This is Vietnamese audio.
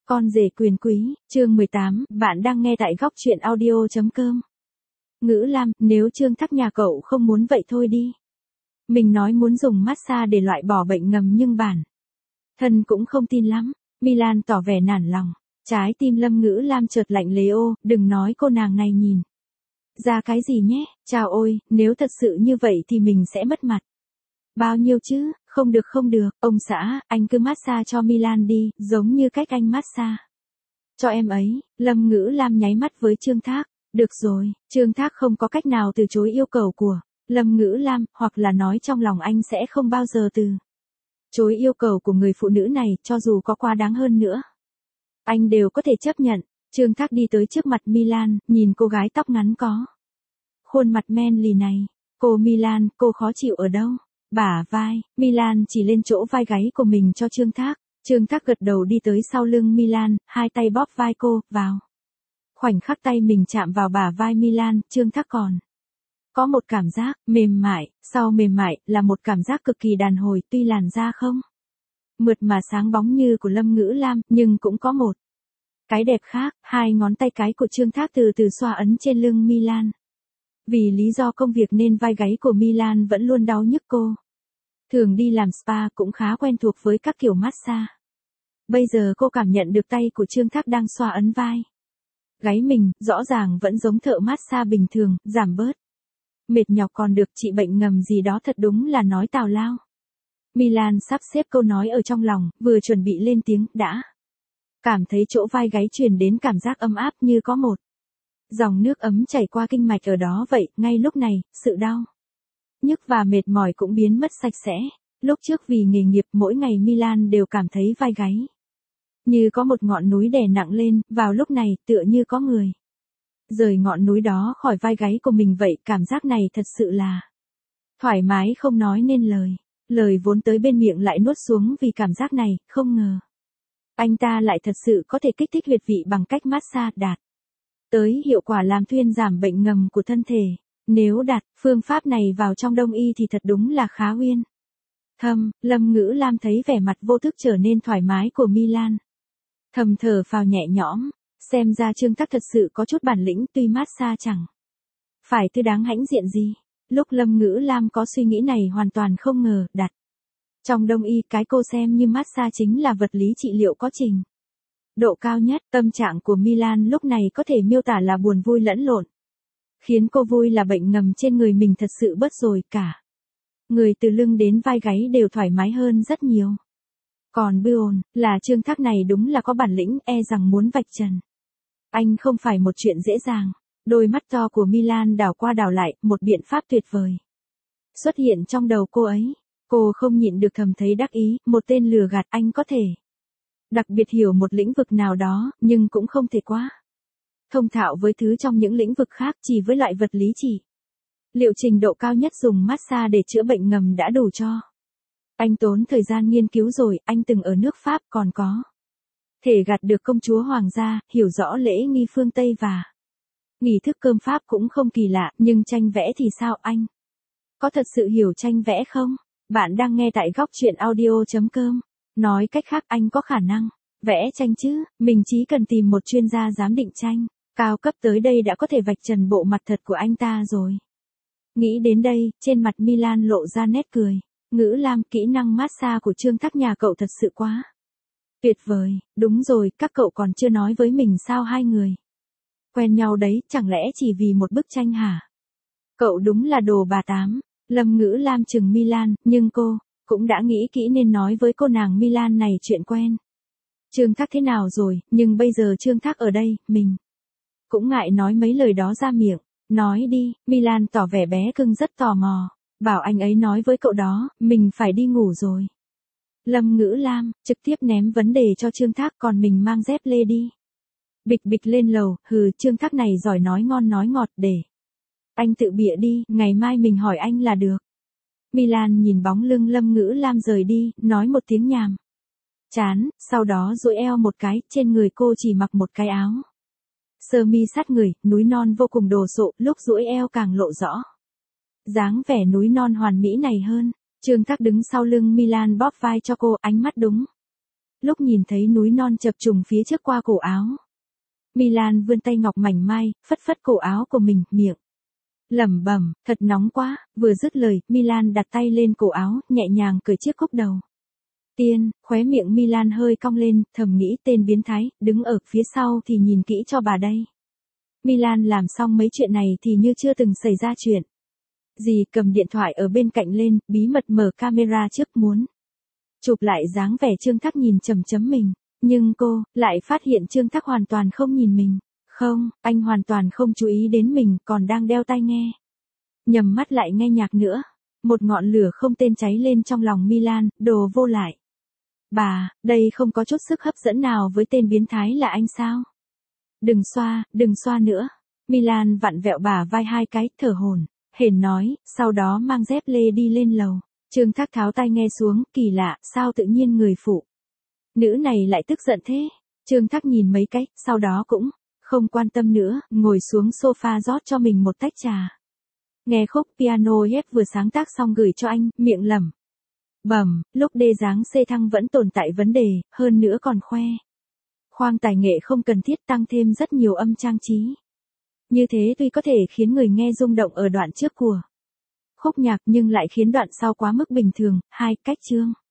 Con rể quyền quý, chương 18, bạn đang nghe tại góc truyện audio.com. Ngữ Lam, nếu Trương Thác nhà cậu không muốn vậy thôi đi. Mình nói muốn dùng massage để loại bỏ bệnh ngầm nhưng bản thân cũng không tin lắm. Milan tỏ vẻ nản lòng. Trái tim Lâm Ngữ Lam chợt lạnh lẽo, đừng nói cô nàng này nhìn ra cái gì nhé, chào ôi, nếu thật sự như vậy thì mình sẽ mất mặt. Bao nhiêu chứ, không được, ông xã, anh cứ massage cho Milan đi, giống như cách anh massage cho em ấy. Lâm Ngữ Lam nháy mắt với Trương Thác. Được rồi, Trương Thác không có cách nào từ chối yêu cầu của Lâm Ngữ Lam, hoặc là nói trong lòng anh sẽ không bao giờ từ chối yêu cầu của người phụ nữ này, cho dù có quá đáng hơn nữa. Anh đều có thể chấp nhận. Trương Thác đi tới trước mặt Milan, nhìn cô gái tóc ngắn có khuôn mặt men lì này. Cô Milan, cô khó chịu ở đâu? Bả vai. Milan chỉ lên chỗ vai gáy của mình cho Trương Thác. Trương Thác gật đầu đi tới sau lưng Milan, hai tay bóp vai cô, vào. Khoảnh khắc tay mình chạm vào bả vai Milan, Trương Thác còn có một cảm giác mềm mại, sau mềm mại là một cảm giác cực kỳ đàn hồi, tuy làn da không mượt mà sáng bóng như của Lâm Ngữ Lam, nhưng cũng có một cái đẹp khác. Hai ngón tay cái của Trương Thác từ từ xoa ấn trên lưng Milan. Vì lý do công việc nên vai gáy của Milan vẫn luôn đau nhức cô. Thường đi làm spa cũng khá quen thuộc với các kiểu massage. Bây giờ cô cảm nhận được tay của Trương Thác đang xoa ấn vai gáy mình, rõ ràng vẫn giống thợ massage bình thường, giảm bớt mệt nhọc còn được trị bệnh ngầm gì đó, thật đúng là nói tào lao. Milan sắp xếp câu nói ở trong lòng, vừa chuẩn bị lên tiếng, đã cảm thấy chỗ vai gáy truyền đến cảm giác ấm áp như có một dòng nước ấm chảy qua kinh mạch ở đó vậy. Ngay lúc này, sự đau nhức và mệt mỏi cũng biến mất sạch sẽ. Lúc trước vì nghề nghiệp mỗi ngày Milan đều cảm thấy vai gáy như có một ngọn núi đè nặng lên, vào lúc này tựa như có người rời ngọn núi đó khỏi vai gáy của mình vậy. Cảm giác này thật sự là thoải mái không nói nên lời. Lời vốn tới bên miệng lại nuốt xuống vì cảm giác này, không ngờ anh ta lại thật sự có thể kích thích huyệt vị bằng cách massage, đạt tới hiệu quả làm thuyên giảm bệnh ngầm của thân thể. Nếu đặt phương pháp này vào trong đông y thì thật đúng là khá uyên thâm. Lâm Ngữ Lam thấy vẻ mặt vô thức trở nên thoải mái của Milan, thầm thở phào nhẹ nhõm. Xem ra Trương Thác thật sự có chút bản lĩnh, tuy massage chẳng phải thứ đáng hãnh diện gì. Lúc Lâm Ngữ Lam có suy nghĩ này hoàn toàn không ngờ, đặt trong đông y, cái cô xem như massage chính là vật lý trị liệu có trình độ cao nhất. Tâm trạng của Milan lúc này có thể miêu tả là buồn vui lẫn lộn. Khiến cô vui là bệnh ngầm trên người mình thật sự bớt rồi, cả người từ lưng đến vai gáy đều thoải mái hơn rất nhiều. Còn buồn là Trương Thác này đúng là có bản lĩnh, e rằng muốn vạch trần anh không phải một chuyện dễ dàng. Đôi mắt to của Milan đảo qua đảo lại, một biện pháp tuyệt vời xuất hiện trong đầu cô ấy. Cô không nhịn được thầm thấy đắc ý, một tên lừa gạt. Anh có thể đặc biệt hiểu một lĩnh vực nào đó, nhưng cũng không thể quá thông thạo với thứ trong những lĩnh vực khác. Chỉ với loại vật lý trị liệu trình độ cao nhất dùng massage để chữa bệnh ngầm đã đủ cho anh tốn thời gian nghiên cứu rồi. Anh từng ở nước Pháp, còn có thể gạt được công chúa hoàng gia, hiểu rõ lễ nghi phương Tây và nghi thức cơm Pháp cũng không kỳ lạ. Nhưng tranh vẽ thì sao, anh có thật sự hiểu tranh vẽ không? Bạn đang nghe tại góc truyện audio.com. Nói cách khác, anh có khả năng vẽ tranh chứ? Mình chỉ cần tìm một chuyên gia giám định tranh cao cấp tới đây đã có thể vạch trần bộ mặt thật của anh ta rồi. Nghĩ đến đây, trên mặt Milan lộ ra nét cười. Ngữ Lam, kỹ năng massage của Trương Thác nhà cậu thật sự quá tuyệt vời. Đúng rồi, các cậu còn chưa nói với mình sao hai người quen nhau đấy, chẳng lẽ chỉ vì một bức tranh hả? Cậu đúng là đồ bà tám. Lâm Ngữ Lam chừng Milan, nhưng cô cũng đã nghĩ kỹ nên nói với cô nàng Milan này chuyện quen Trương Thác thế nào rồi, nhưng bây giờ Trương Thác ở đây, mình cũng ngại nói mấy lời đó ra miệng. Nói đi. Milan tỏ vẻ bé cưng rất tò mò. Bảo anh ấy nói với cậu đó, mình phải đi ngủ rồi. Lâm Ngữ Lam trực tiếp ném vấn đề cho Trương Thác, còn mình mang dép lê đi. Bịch bịch lên lầu. Hừ, Trương Thác này giỏi nói ngon nói ngọt, để anh tự bịa đi, ngày mai mình hỏi anh là được. Milan nhìn bóng lưng Lâm Ngữ Lam rời đi, nói một tiếng nhàm chán, sau đó duỗi eo một cái. Trên người cô chỉ mặc một cái áo sơ mi sát người, núi non vô cùng đồ sộ. Lúc duỗi eo càng lộ rõ dáng vẻ núi non hoàn mỹ này hơn. Trương Thác đứng sau lưng Milan bóp vai cho cô, ánh mắt đúng lúc nhìn thấy núi non chập trùng phía trước qua cổ áo. Milan vươn tay ngọc mảnh mai, phất phất cổ áo của mình, miệng lẩm bẩm, thật nóng quá, vừa dứt lời, Milan đặt tay lên cổ áo, nhẹ nhàng cởi chiếc cúc đầu. Tiên, khóe miệng Milan hơi cong lên, thầm nghĩ tên biến thái, đứng ở phía sau thì nhìn kỹ cho bà đây. Milan làm xong mấy chuyện này thì như chưa từng xảy ra chuyện. Dì cầm điện thoại ở bên cạnh lên, bí mật mở camera trước muốn chụp lại dáng vẻ Trương Thắc nhìn chầm chấm mình. Nhưng cô, lại phát hiện Trương Thắc hoàn toàn không nhìn mình. Không, anh hoàn toàn không chú ý đến mình, còn đang đeo tai nghe. Nhầm mắt lại nghe nhạc nữa. Một ngọn lửa không tên cháy lên trong lòng Milan, đồ vô lại. Bà, đây không có chút sức hấp dẫn nào với tên biến thái là anh sao? Đừng xoa nữa. Milan vặn vẹo bà vai hai cái, thở hổn hển nói, sau đó mang dép lê đi lên lầu. Trương Thác tháo tai nghe xuống, kỳ lạ, sao tự nhiên người phụ nữ này lại tức giận thế? Trương Thác nhìn mấy cái, sau đó cũng không quan tâm nữa, ngồi xuống sofa rót cho mình một tách trà. Nghe khúc piano Yep vừa sáng tác xong gửi cho anh, miệng lẩm bẩm, lúc đê dáng xê thăng vẫn tồn tại vấn đề, hơn nữa còn khoang tài nghệ không cần thiết tăng thêm rất nhiều âm trang trí. Như thế tuy có thể khiến người nghe rung động ở đoạn trước của khúc nhạc nhưng lại khiến đoạn sau quá mức bình thường. Cách chương